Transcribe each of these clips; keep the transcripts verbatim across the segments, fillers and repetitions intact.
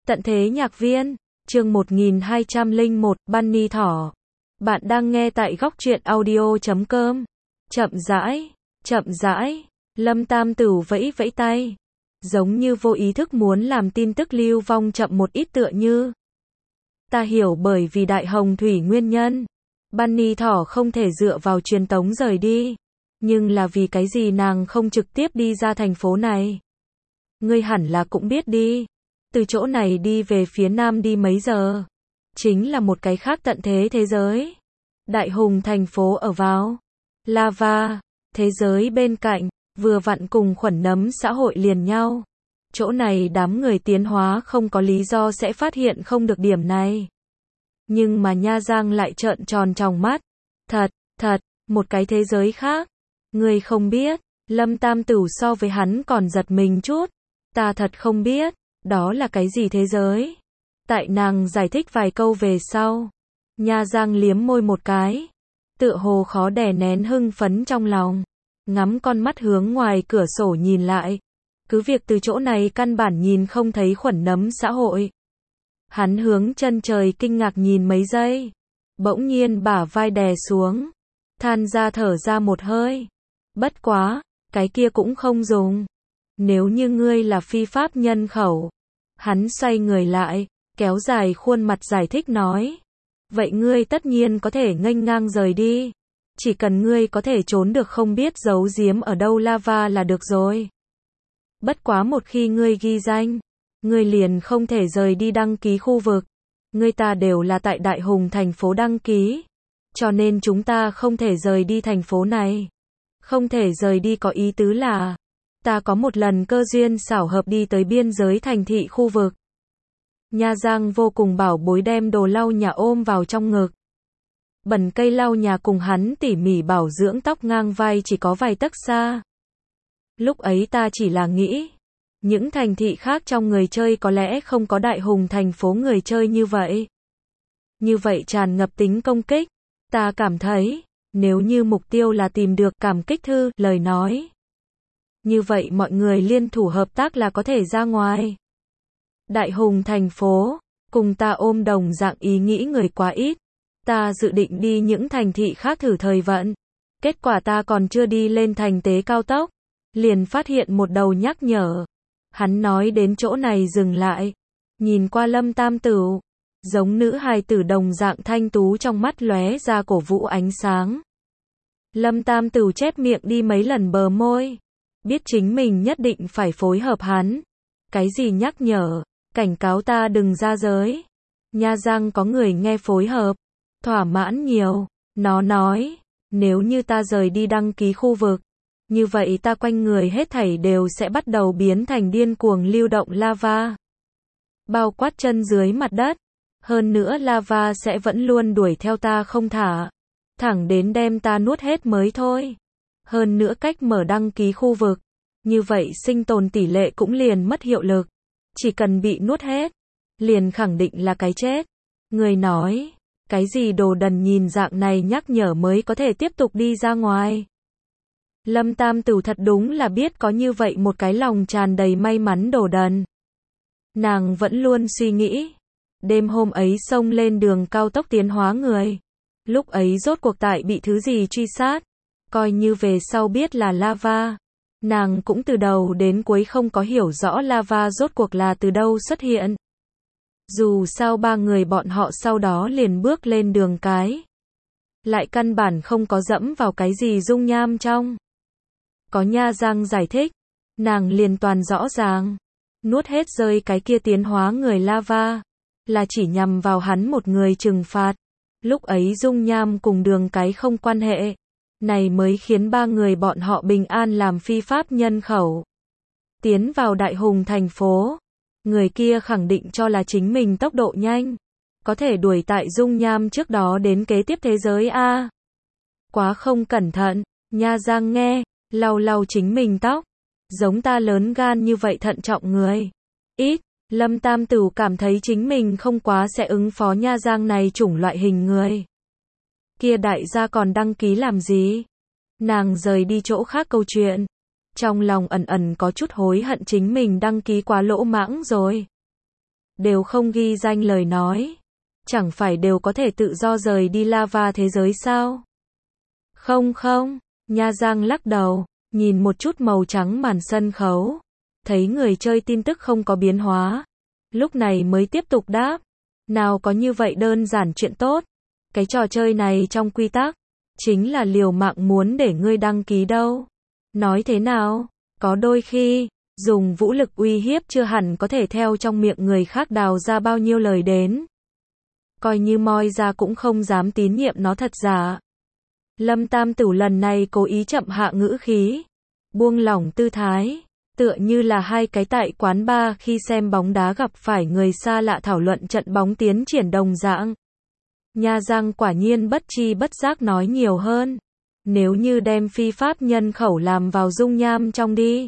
Tận thế nhạc viên, chương một nghìn hai trăm lẻ một, Bunny thỏ. Bạn đang nghe tại góc truyện audio chấm com. Chậm rãi, chậm rãi, Lâm Tam Tửu vẫy vẫy tay. Giống như vô ý thức muốn làm tin tức lưu vong chậm một ít tựa như. Ta hiểu bởi vì đại hồng thủy nguyên nhân. Bunny thỏ không thể dựa vào truyền tống rời đi. Nhưng là vì cái gì nàng không trực tiếp đi ra thành phố này? Ngươi hẳn là cũng biết đi. Từ chỗ này đi về phía nam đi mấy giờ? Chính là một cái khác tận thế thế giới. Đại hùng thành phố ở vào lava, thế giới bên cạnh, vừa vặn cùng khuẩn nấm xã hội liền nhau. Chỗ này đám người tiến hóa không có lý do sẽ phát hiện không được điểm này. Nhưng mà Nha Giang lại trợn tròn tròng mắt. Thật, thật, một cái thế giới khác. Ngươi không biết, Lâm Tam Tửu so với hắn còn giật mình chút. Ta thật không biết, đó là cái gì thế giới? Tại nàng giải thích vài câu về sau. Nha Giang liếm môi một cái. Tựa hồ khó đè nén hưng phấn trong lòng. Ngắm con mắt hướng ngoài cửa sổ nhìn lại. Cứ việc từ chỗ này căn bản nhìn không thấy khuẩn nấm xã hội. Hắn hướng chân trời kinh ngạc nhìn mấy giây. Bỗng nhiên bả vai đè xuống. Than ra thở ra một hơi. Bất quá, cái kia cũng không dùng. Nếu như ngươi là phi pháp nhân khẩu. Hắn xoay người lại, kéo dài khuôn mặt giải thích nói. Vậy ngươi tất nhiên có thể nghênh ngang rời đi. Chỉ cần ngươi có thể trốn được không biết giấu giếm ở đâu lava là được rồi. Bất quá một khi ngươi ghi danh, ngươi liền không thể rời đi đăng ký khu vực. Ngươi ta đều là tại Đại Hùng thành phố đăng ký. Cho nên chúng ta không thể rời đi thành phố này. Không thể rời đi có ý tứ là ta có một lần cơ duyên xảo hợp đi tới biên giới thành thị khu vực. Nha Giang vô cùng bảo bối đem đồ lau nhà ôm vào trong ngực. Bẩn cây lau nhà cùng hắn tỉ mỉ bảo dưỡng tóc ngang vai chỉ có vài tấc xa. Lúc ấy ta chỉ là nghĩ, những thành thị khác trong người chơi có lẽ không có Đại Hùng thành phố người chơi như vậy. Như vậy tràn ngập tính công kích. Ta cảm thấy, nếu như mục tiêu là tìm được cảm kích thư, lời nói. Như vậy mọi người liên thủ hợp tác là có thể ra ngoài. Đại Hùng thành phố, cùng ta ôm đồng dạng ý nghĩ người quá ít. Ta dự định đi những thành thị khác thử thời vận. Kết quả ta còn chưa đi lên thành tế cao tốc. Liền phát hiện một đầu nhắc nhở. Hắn nói đến chỗ này dừng lại. Nhìn qua Lâm Tam Tửu. Giống nữ hài tử đồng dạng thanh tú trong mắt lóe ra cổ vũ ánh sáng. Lâm Tam Tửu chép miệng đi mấy lần bờ môi. Biết chính mình nhất định phải phối hợp hắn. Cái gì nhắc nhở, cảnh cáo ta đừng ra giới. Nha Giang có người nghe phối hợp. Thỏa mãn nhiều. Nó nói, nếu như ta rời đi đăng ký khu vực. Như vậy ta quanh người hết thảy đều sẽ bắt đầu biến thành điên cuồng lưu động lava. Bao quát chân dưới mặt đất. Hơn nữa lava sẽ vẫn luôn đuổi theo ta không thả. Thẳng đến đem ta nuốt hết mới thôi. Hơn nữa cách mở đăng ký khu vực. Như vậy sinh tồn tỷ lệ cũng liền mất hiệu lực. Chỉ cần bị nuốt hết. Liền khẳng định là cái chết. Người nói. Cái gì đồ đần nhìn dạng này nhắc nhở mới có thể tiếp tục đi ra ngoài. Lâm Tam Tửu thật đúng là biết có như vậy một cái lòng tràn đầy may mắn đồ đần. Nàng vẫn luôn suy nghĩ. Đêm hôm ấy xông lên đường cao tốc tiến hóa người. Lúc ấy rốt cuộc tại bị thứ gì truy sát. Coi như về sau biết là lava. Nàng cũng từ đầu đến cuối không có hiểu rõ lava rốt cuộc là từ đâu xuất hiện. Dù sao ba người bọn họ sau đó liền bước lên đường cái. Lại căn bản không có dẫm vào cái gì dung nham trong. Có Nha Giang giải thích. Nàng liền toàn rõ ràng. Nuốt hết rơi cái kia tiến hóa người lava. Là chỉ nhằm vào hắn một người trừng phạt. Lúc ấy dung nham cùng đường cái không quan hệ. Này mới khiến ba người bọn họ bình an làm phi pháp nhân khẩu. Tiến vào Đại Hùng thành phố. Người kia khẳng định cho là chính mình tốc độ nhanh. Có thể đuổi tại dung nham trước đó đến kế tiếp thế giới A. Quá không cẩn thận. Nha Giang nghe, lau lau chính mình tóc. Giống ta lớn gan như vậy thận trọng người. Ít. Lâm Tam Tửu cảm thấy chính mình không quá sẽ ứng phó Nha Giang này chủng loại hình người. Kia đại gia còn đăng ký làm gì? Nàng rời đi chỗ khác câu chuyện. Trong lòng ẩn ẩn có chút hối hận chính mình đăng ký quá lỗ mãng rồi. đều không ghi danh lời nói, chẳng phải đều có thể tự do rời đi lava thế giới sao? Không không, Nha Giang lắc đầu, nhìn một chút màu trắng màn sân khấu, thấy người chơi tin tức không có biến hóa, lúc này mới tiếp tục đáp, nào có như vậy đơn giản chuyện tốt, cái trò chơi này trong quy tắc, chính là liều mạng muốn để ngươi đăng ký đâu. Nói thế nào, có đôi khi, dùng vũ lực uy hiếp chưa hẳn có thể theo trong miệng người khác đào ra bao nhiêu lời đến. Coi như moi ra cũng không dám tín nhiệm nó thật giả. Lâm Tam Tửu lần này cố ý chậm hạ ngữ khí, buông lỏng tư thái, tựa như là hai cái tại quán bar khi xem bóng đá gặp phải người xa lạ thảo luận trận bóng tiến triển đồng dạng. Nha Giang quả nhiên bất chi bất giác nói nhiều hơn. Nếu như đem phi pháp nhân khẩu làm vào dung nham trong đi.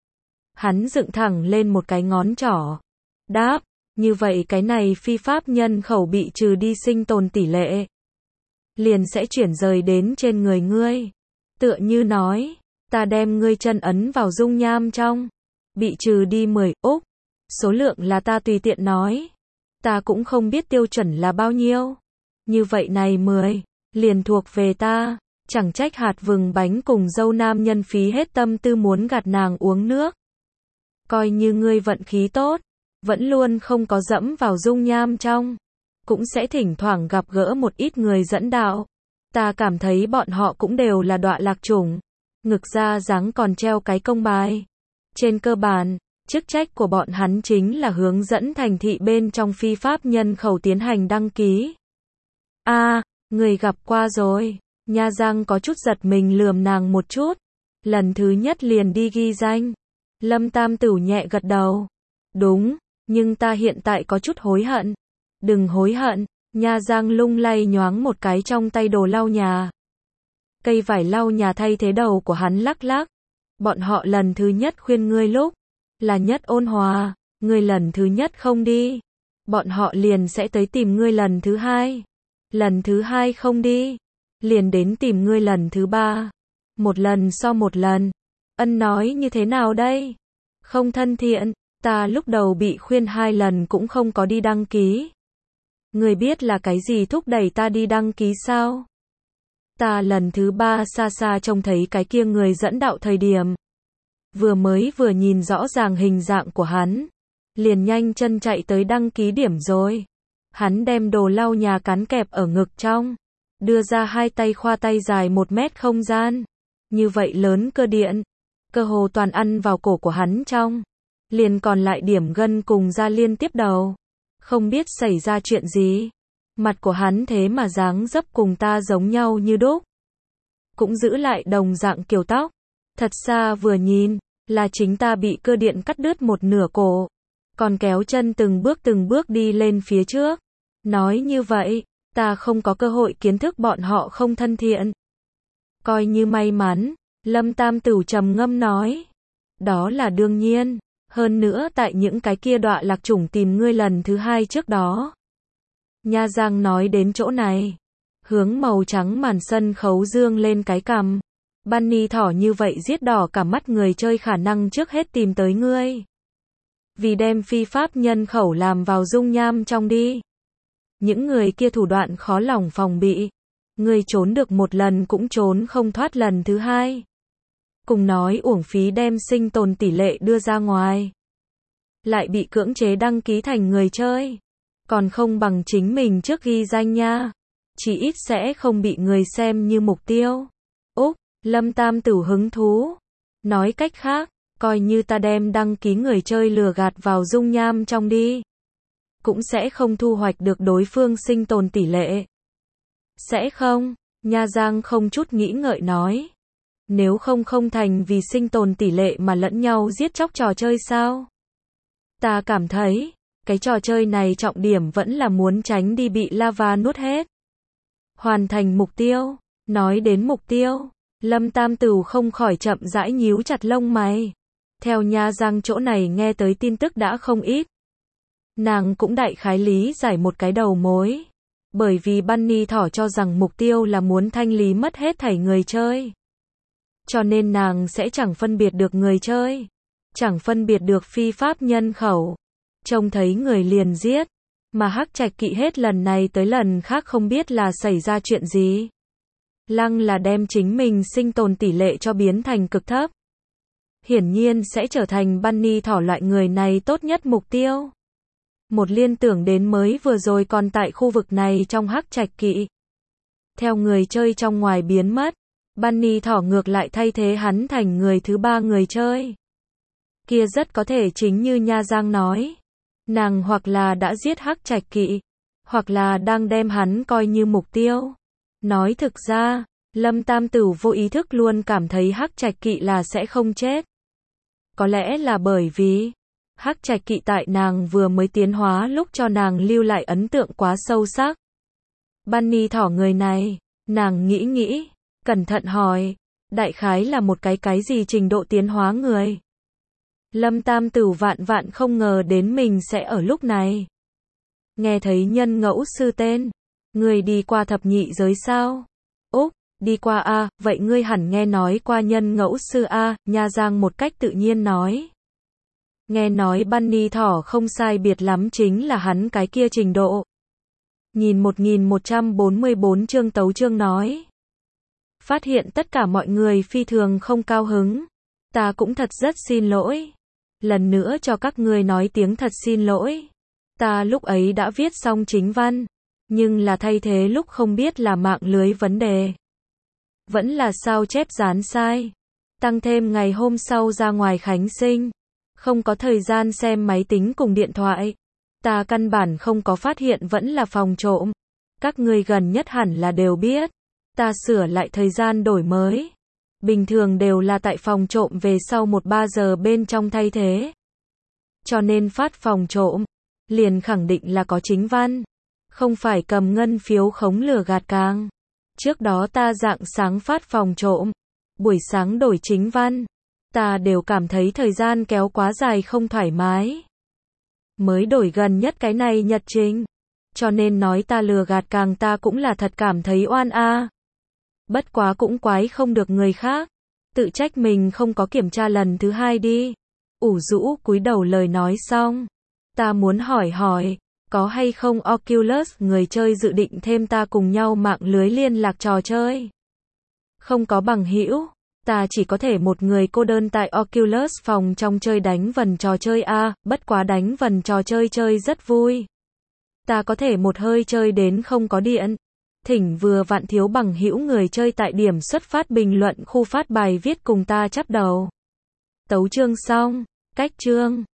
Hắn dựng thẳng lên một cái ngón trỏ. Đáp, như vậy cái này phi pháp nhân khẩu bị trừ đi sinh tồn tỷ lệ. Liền sẽ chuyển rời đến trên người ngươi. Tựa như nói, ta đem ngươi chân ấn vào dung nham trong. Bị trừ đi mười, úc. Số lượng là ta tùy tiện nói. Ta cũng không biết tiêu chuẩn là bao nhiêu. Như vậy này mười, liền thuộc về ta. Chẳng trách hạt vừng bánh cùng dâu nam nhân phí hết tâm tư muốn gạt nàng uống nước. Coi như ngươi vận khí tốt, vẫn luôn không có dẫm vào dung nham trong. Cũng sẽ thỉnh thoảng gặp gỡ một ít người dẫn đạo. Ta cảm thấy bọn họ cũng đều là đọa lạc chủng. Ngực ra dáng còn treo cái công bài. Trên cơ bản, chức trách của bọn hắn chính là hướng dẫn thành thị bên trong phi pháp nhân khẩu tiến hành đăng ký. A, à, người gặp qua rồi. Nha Giang có chút giật mình lườm nàng một chút. Lần thứ nhất liền đi ghi danh. Lâm Tam Tửu nhẹ gật đầu. Đúng, nhưng ta hiện tại có chút hối hận. Đừng hối hận. Nha Giang lung lay nhoáng một cái trong tay đồ lau nhà. Cây vải lau nhà thay thế đầu của hắn lắc lắc. Bọn họ lần thứ nhất khuyên ngươi lúc là nhất ôn hòa, ngươi lần thứ nhất không đi. Bọn họ liền sẽ tới tìm ngươi lần thứ hai. Lần thứ hai không đi. Liền đến tìm ngươi lần thứ ba. Một lần so một lần. Ân nói như thế nào đây? Không thân thiện, ta lúc đầu bị khuyên hai lần cũng không có đi đăng ký. Ngươi biết là cái gì thúc đẩy ta đi đăng ký sao? Ta lần thứ ba xa xa trông thấy cái kia người dẫn đạo thời điểm. Vừa mới vừa nhìn rõ ràng hình dạng của hắn. Liền nhanh chân chạy tới đăng ký điểm rồi. Hắn đem đồ lau nhà cắn kẹp ở ngực trong. Đưa ra hai tay khoa tay dài một mét không gian. Như vậy lớn cơ điện. Cơ hồ toàn ăn vào cổ của hắn trong. Liền còn lại điểm gân cùng da liên tiếp đầu. Không biết xảy ra chuyện gì. Mặt của hắn thế mà dáng dấp cùng ta giống nhau như đúc. Cũng giữ lại đồng dạng kiểu tóc. Thật xa vừa nhìn, là chính ta bị cơ điện cắt đứt một nửa cổ. Còn kéo chân từng bước từng bước đi lên phía trước. Nói như vậy, ta không có cơ hội kiến thức bọn họ không thân thiện. Coi như may mắn, Lâm Tam Tửu trầm ngâm nói. Đó là đương nhiên, hơn nữa tại những cái kia đọa lạc chủng tìm ngươi lần thứ hai trước đó. Nha Giang nói đến chỗ này, hướng màu trắng màn sân khấu dương lên cái cằm. Bunny thỏ như vậy giết đỏ cả mắt người chơi khả năng trước hết tìm tới ngươi. Vì đem phi pháp nhân khẩu làm vào dung nham trong đi. Những người kia thủ đoạn khó lòng phòng bị. Ngươi trốn được một lần cũng trốn không thoát lần thứ hai. Cùng nói uổng phí đem sinh tồn tỷ lệ đưa ra ngoài. Lại bị cưỡng chế đăng ký thành người chơi. Còn không bằng chính mình trước ghi danh nha. Chỉ ít sẽ không bị người xem như mục tiêu. Úc, Lâm Tam Tửu hứng thú. Nói cách khác, coi như ta đem đăng ký người chơi lừa gạt vào dung nham trong đi. Cũng sẽ không thu hoạch được đối phương sinh tồn tỷ lệ. Sẽ không, Nha Giang không chút nghĩ ngợi nói. Nếu không không thành vì sinh tồn tỷ lệ mà lẫn nhau giết chóc trò chơi sao? Ta cảm thấy, cái trò chơi này trọng điểm vẫn là muốn tránh đi bị lava nuốt hết. Hoàn thành mục tiêu. Nói đến mục tiêu, Lâm Tam Tửu không khỏi chậm rãi nhíu chặt lông mày. Theo Nha Giang chỗ này nghe tới tin tức đã không ít. Nàng cũng đại khái lý giải một cái đầu mối. Bởi vì Bunny thỏ cho rằng mục tiêu là muốn thanh lý mất hết thảy người chơi. Cho nên nàng sẽ chẳng phân biệt được người chơi. Chẳng phân biệt được phi pháp nhân khẩu. trông thấy người liền giết, mà Hắc Trạch Kỵ hết lần này tới lần khác không biết là xảy ra chuyện gì. Lăng là đem chính mình sinh tồn tỷ lệ cho biến thành cực thấp. Hiển nhiên sẽ trở thành bunny thỏ loại người này tốt nhất mục tiêu. Một liên tưởng đến mới vừa rồi còn tại khu vực này trong Hắc Trạch Kỵ. Theo người chơi trong ngoài biến mất, bunny thỏ ngược lại thay thế hắn thành người thứ ba người chơi. Kia rất có thể chính như Nha Giang nói. Nàng hoặc là đã giết Hắc Trạch Kỵ, hoặc là đang đem hắn coi như mục tiêu. Nói thực ra, Lâm Tam Tửu vô ý thức luôn cảm thấy Hắc Trạch Kỵ là sẽ không chết. Có lẽ là bởi vì Hắc Trạch Kỵ tại nàng vừa mới tiến hóa lúc cho nàng lưu lại ấn tượng quá sâu sắc. Bunny thỏ người này, nàng nghĩ nghĩ, cẩn thận hỏi, đại khái là một cái cái gì trình độ tiến hóa người. Lâm Tam Tửu vạn vạn không ngờ đến mình sẽ ở lúc này. Nghe thấy nhân ngẫu sư tên, người đi qua thập nhị giới sao? Úc, đi qua a, vậy ngươi hẳn nghe nói qua nhân ngẫu sư a, Nha Giang một cách tự nhiên nói. Nghe nói bunny thỏ không sai biệt lắm chính là hắn cái kia trình độ. Nhìn một nghìn một trăm bốn mươi bốn chương Tấu Chương nói. Phát hiện tất cả mọi người phi thường không cao hứng. Ta cũng thật rất xin lỗi. Lần nữa cho các ngươi nói tiếng thật xin lỗi. Ta lúc ấy đã viết xong chính văn, nhưng là thay thế lúc không biết là mạng lưới vấn đề. Vẫn là sao chép dán sai. Tăng thêm ngày hôm sau ra ngoài khánh sinh. Không có thời gian xem máy tính cùng điện thoại. Ta căn bản không có phát hiện vẫn là phòng trộm. Các ngươi gần nhất hẳn là đều biết. Ta sửa lại thời gian đổi mới. Bình thường đều là tại phòng trộm về sau một ba giờ bên trong thay thế. Cho nên phát phòng trộm, liền khẳng định là có chính văn. Không phải cầm ngân phiếu khống lừa gạt càng. Trước đó ta rạng sáng phát phòng trộm, buổi sáng đổi chính văn. Ta đều cảm thấy thời gian kéo quá dài không thoải mái. Mới đổi gần nhất cái này nhật trình. Cho nên nói ta lừa gạt càng ta cũng là thật cảm thấy oan a. Bất quá cũng quái không được người khác. Tự trách mình không có kiểm tra lần thứ hai đi. Ủ rũ cúi đầu lời nói xong. Ta muốn hỏi hỏi, có hay không Oculus người chơi dự định thêm ta cùng nhau mạng lưới liên lạc trò chơi? Không có bằng hữu. Ta chỉ có thể một người cô đơn tại Oculus phòng trong chơi đánh vần trò chơi a, bất quá đánh vần trò chơi chơi rất vui. Ta có thể một hơi chơi đến không có điện. Thỉnh vừa vặn thiếu bằng hữu người chơi tại điểm xuất phát bình luận khu phát bài viết cùng ta chắp đầu. Tấu chương xong, cách chương.